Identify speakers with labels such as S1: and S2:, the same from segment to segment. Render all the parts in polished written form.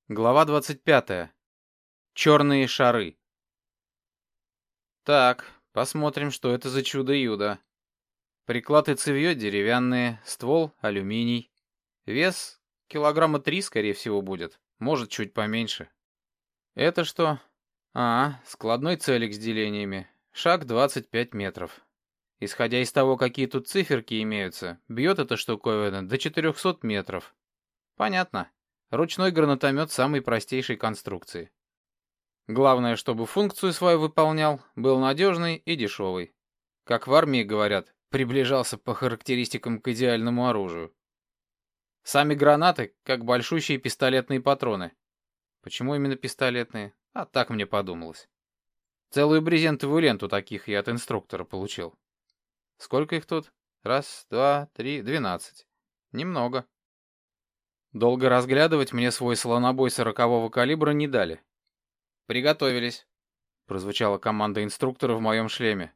S1: Глава 25. Черные шары. Так, посмотрим, что это за чудо-юдо. Приклад и цевьё деревянные, ствол алюминий. Вес килограмма 3, скорее всего, будет. Может, чуть поменьше. Это что? Складной целик с делениями. Шаг 25 метров. Исходя из того, какие тут циферки имеются, бьет эта штуковина до 400 метров. Понятно. Ручной гранатомет самой простейшей конструкции. Главное, чтобы функцию свою выполнял, был надежный и дешевый. Как в армии говорят, приближался по характеристикам к идеальному оружию. Сами гранаты, как большущие пистолетные патроны. Почему именно пистолетные? Так мне подумалось. Целую брезентовую ленту таких я от инструктора получил. Сколько их тут? 1, 2, 3, 12. Немного. Долго разглядывать мне свой слонобой 40-го калибра не дали. «Приготовились», — прозвучала команда инструктора в моем шлеме.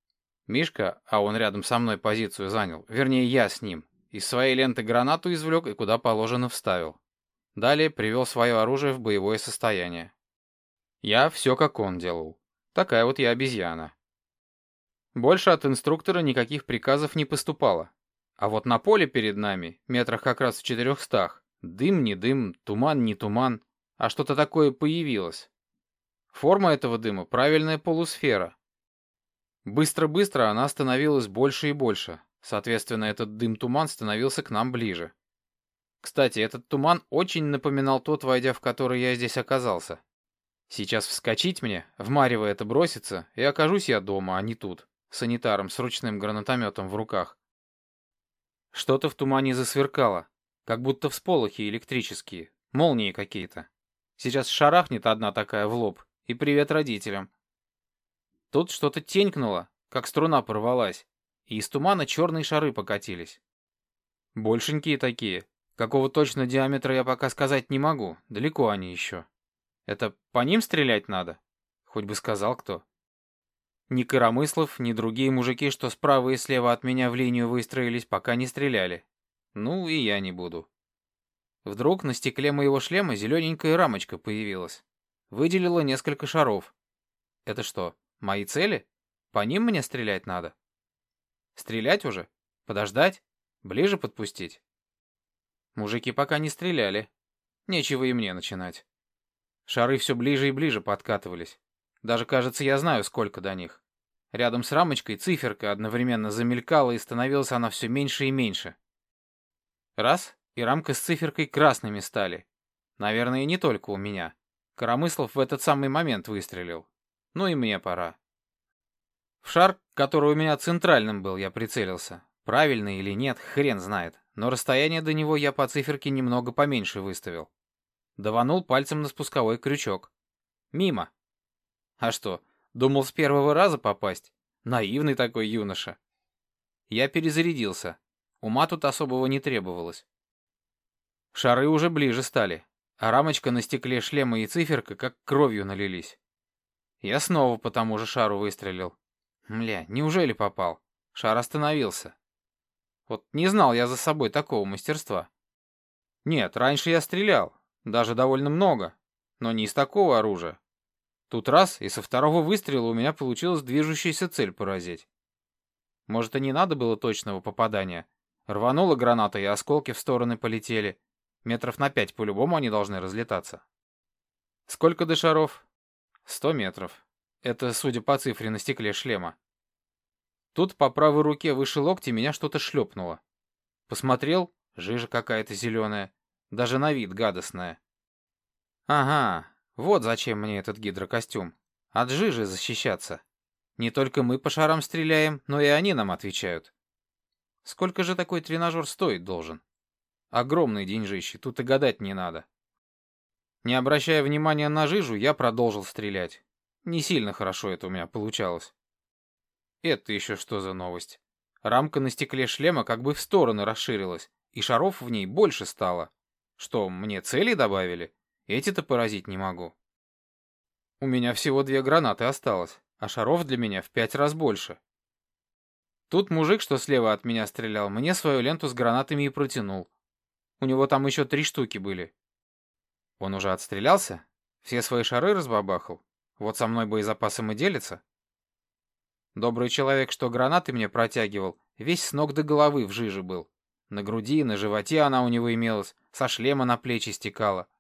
S1: Мишка, а он рядом со мной позицию занял, вернее я с ним, из своей ленты гранату извлек и куда положено вставил. Далее привел свое оружие в боевое состояние. Я все как он делал. Такая вот я обезьяна. Больше от инструктора никаких приказов не поступало. А вот на поле перед нами, метрах как раз в 400, дым не дым, туман не туман, а что-то такое появилось. Форма этого дыма — правильная полусфера. Быстро-быстро она становилась больше и больше. Соответственно, этот дым-туман становился к нам ближе. Кстати, этот туман очень напоминал тот, войдя в который я здесь оказался. Сейчас вскочить мне, в марево это броситься, и окажусь я дома, а не тут, санитаром с ручным гранатометом в руках. Что-то в тумане засверкало, как будто всполохи электрические, молнии какие-то. Сейчас шарахнет одна такая в лоб, и привет родителям. Тут что-то тенькнуло, как струна порвалась, и из тумана черные шары покатились. Большенькие такие. Какого точно диаметра я пока сказать не могу, далеко они еще. Это по ним стрелять надо? Хоть бы сказал кто. Ни Коромыслов, ни другие мужики, что справа и слева от меня в линию выстроились, пока не стреляли. Ну и я не буду. Вдруг на стекле моего шлема зелененькая рамочка появилась. Выделила несколько шаров. Это что, мои цели? По ним мне стрелять надо? Стрелять уже? Подождать? Ближе подпустить? Мужики пока не стреляли. Нечего и мне начинать. Шары все ближе и ближе подкатывались. Даже, кажется, я знаю, сколько до них. Рядом с рамочкой циферка одновременно замелькала, и становилась она все меньше и меньше. Раз, и рамка с циферкой красными стали. Наверное, и не только у меня. Коромыслов в этот самый момент выстрелил. Ну и мне пора. В шар, который у меня центральным был, я прицелился. Правильно или нет, хрен знает. Но расстояние до него я по циферке немного поменьше выставил. Даванул пальцем на спусковой крючок. Мимо. А что, думал с первого раза попасть? Наивный такой юноша. Я перезарядился. Ума тут особого не требовалось. Шары уже ближе стали, а рамочка на стекле шлема и циферка как кровью налились. Я снова по тому же шару выстрелил. Мля, неужели попал? Шар остановился. Вот не знал я за собой такого мастерства. Нет, раньше я стрелял, даже довольно много, но не из такого оружия. Тут раз, и со второго выстрела у меня получилось движущуюся цель поразить. Может, и не надо было точного попадания. Рванула граната, и осколки в стороны полетели. Метров на 5 по-любому они должны разлетаться. Сколько до шаров? 100 метров. Это судя по цифре на стекле шлема. Тут по правой руке выше локтя меня что-то шлепнуло. Посмотрел, жижа какая-то зеленая, даже на вид гадостная. Ага, вот зачем мне этот гидрокостюм. От жижи защищаться. Не только мы по шарам стреляем, но и они нам отвечают. Сколько же такой тренажер стоить должен? Огромные деньжищи, тут и гадать не надо. Не обращая внимания на жижу, я продолжил стрелять. Не сильно хорошо это у меня получалось. Это еще что за новость? Рамка на стекле шлема как бы в стороны расширилась, и шаров в ней больше стало. Что, мне цели добавили? Эти-то поразить не могу. У меня всего 2 гранаты осталось, а шаров для меня в 5 раз больше. Тут мужик, что слева от меня стрелял, мне свою ленту с гранатами и протянул. У него там еще 3 штуки были. Он уже отстрелялся? Все свои шары разбабахал? Вот со мной боезапасом и делится? Добрый человек, что гранаты мне протягивал, весь с ног до головы в жиже был. На груди, на животе она у него имелась, со шлема на плечи стекала.